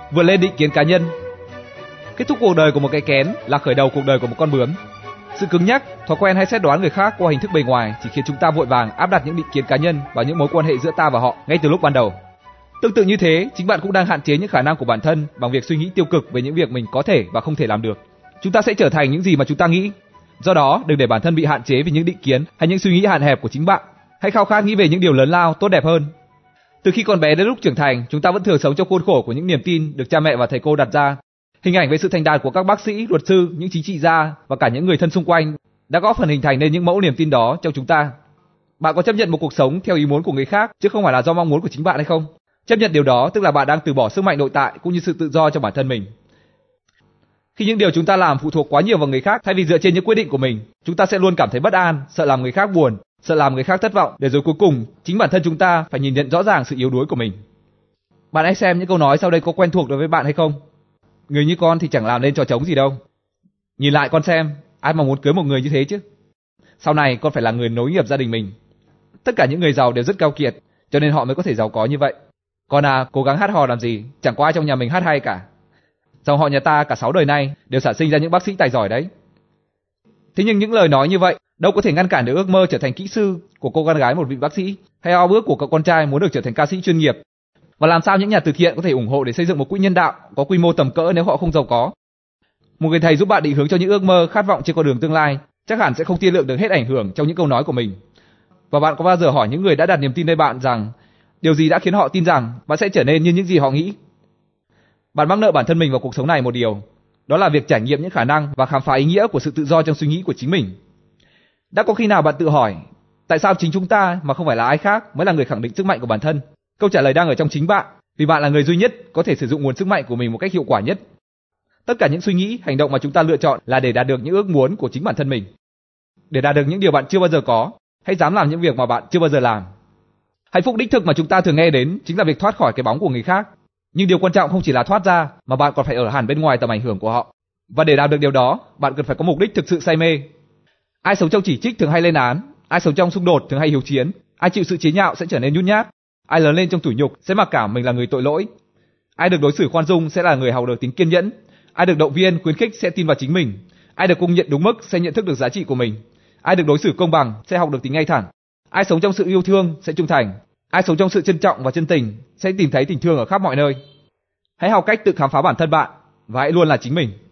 vượt lên định kiến cá nhân. Kết thúc cuộc đời của một cái kén là khởi đầu cuộc đời của một con bướm. Sự cứng nhắc, thói quen hay xét đoán người khác qua hình thức bề ngoài chỉ khiến chúng ta vội vàng áp đặt những định kiến cá nhân vào những mối quan hệ giữa ta và họ ngay từ lúc ban đầu. Tương tự như thế, chính bạn cũng đang hạn chế những khả năng của bản thân bằng việc suy nghĩ tiêu cực về những việc mình có thể và không thể làm được. Chúng ta sẽ trở thành những gì mà chúng ta nghĩ. Do đó, đừng để bản thân bị hạn chế vì những định kiến hay những suy nghĩ hạn hẹp của chính bạn. Hãy khao khát nghĩ về những điều lớn lao, tốt đẹp hơn. Từ khi còn bé đến lúc trưởng thành, chúng ta vẫn thường sống trong khuôn khổ của những niềm tin được cha mẹ và thầy cô đặt ra. Hình ảnh về sự thành đạt của các bác sĩ, luật sư, những chính trị gia và cả những người thân xung quanh đã góp phần hình thành nên những mẫu niềm tin đó trong chúng ta. Bạn có chấp nhận một cuộc sống theo ý muốn của người khác chứ không phải là do mong muốn của chính bạn hay không? Chấp nhận điều đó tức là bạn đang từ bỏ sức mạnh nội tại cũng như sự tự do cho bản thân mình. Khi những điều chúng ta làm phụ thuộc quá nhiều vào người khác thay vì dựa trên những quyết định của mình, chúng ta sẽ luôn cảm thấy bất an, sợ làm người khác buồn, sợ làm người khác thất vọng, để rồi cuối cùng chính bản thân chúng ta phải nhìn nhận rõ ràng sự yếu đuối của mình. Bạn hãy xem những câu nói sau đây có quen thuộc đối với bạn hay không? Người như con thì chẳng làm nên trò trống gì đâu. Nhìn lại con xem, ai mà muốn cưới một người như thế chứ? Sau này con phải là người nối nghiệp gia đình mình. Tất cả những người giàu đều rất keo kiệt, cho nên họ mới có thể giàu có như vậy. Con à, cố gắng hát hò làm gì, chẳng có ai trong nhà mình hát hay cả. Dòng họ nhà ta cả 6 đời nay đều sản sinh ra những bác sĩ tài giỏi đấy. Thế nhưng những lời nói như vậy đâu có thể ngăn cản được ước mơ trở thành kỹ sư của cô con gái một vị bác sĩ, hay ao ước của cậu con trai muốn được trở thành ca sĩ chuyên nghiệp. Và làm sao những nhà từ thiện có thể ủng hộ để xây dựng một quỹ nhân đạo có quy mô tầm cỡ nếu họ không giàu có? Một người thầy giúp bạn định hướng cho những ước mơ, khát vọng trên con đường tương lai, chắc hẳn sẽ không tiên lượng được hết ảnh hưởng trong những câu nói của mình. Và bạn có bao giờ hỏi những người đã đặt niềm tin nơi bạn rằng điều gì đã khiến họ tin rằng bạn sẽ trở nên như những gì họ nghĩ? Bạn mắc nợ bản thân mình vào cuộc sống này một điều, đó là việc trải nghiệm những khả năng và khám phá ý nghĩa của sự tự do trong suy nghĩ của chính mình. Đã có khi nào bạn tự hỏi, tại sao chính chúng ta mà không phải là ai khác mới là người khẳng định sức mạnh của bản thân? Câu trả lời đang ở trong chính bạn, vì bạn là người duy nhất có thể sử dụng nguồn sức mạnh của mình một cách hiệu quả nhất. Tất cả những suy nghĩ, hành động mà chúng ta lựa chọn là để đạt được những ước muốn của chính bản thân mình. Để đạt được những điều bạn chưa bao giờ có, hãy dám làm những việc mà bạn chưa bao giờ làm. Hạnh phúc đích thực mà chúng ta thường nghe đến chính là việc thoát khỏi cái bóng của người khác. Nhưng điều quan trọng không chỉ là thoát ra, mà bạn còn phải ở hẳn bên ngoài tầm ảnh hưởng của họ. Và để đạt được điều đó, bạn cần phải có mục đích thực sự say mê. Ai sống trong chỉ trích thường hay lên án, ai sống trong xung đột thường hay hiếu chiến, ai chịu sự chế nhạo sẽ trở nên nhút nhát, ai lớn lên trong tủi nhục sẽ mặc cảm mình là người tội lỗi. Ai được đối xử khoan dung sẽ là người học được tính kiên nhẫn, ai được động viên, khuyến khích sẽ tin vào chính mình, ai được công nhận đúng mức sẽ nhận thức được giá trị của mình, ai được đối xử công bằng sẽ học được tính ngay thẳng, ai sống trong sự yêu thương sẽ trung thành, ai sống trong sự trân trọng và chân tình sẽ tìm thấy tình thương ở khắp mọi nơi. Hãy học cách tự khám phá bản thân bạn và hãy luôn là chính mình.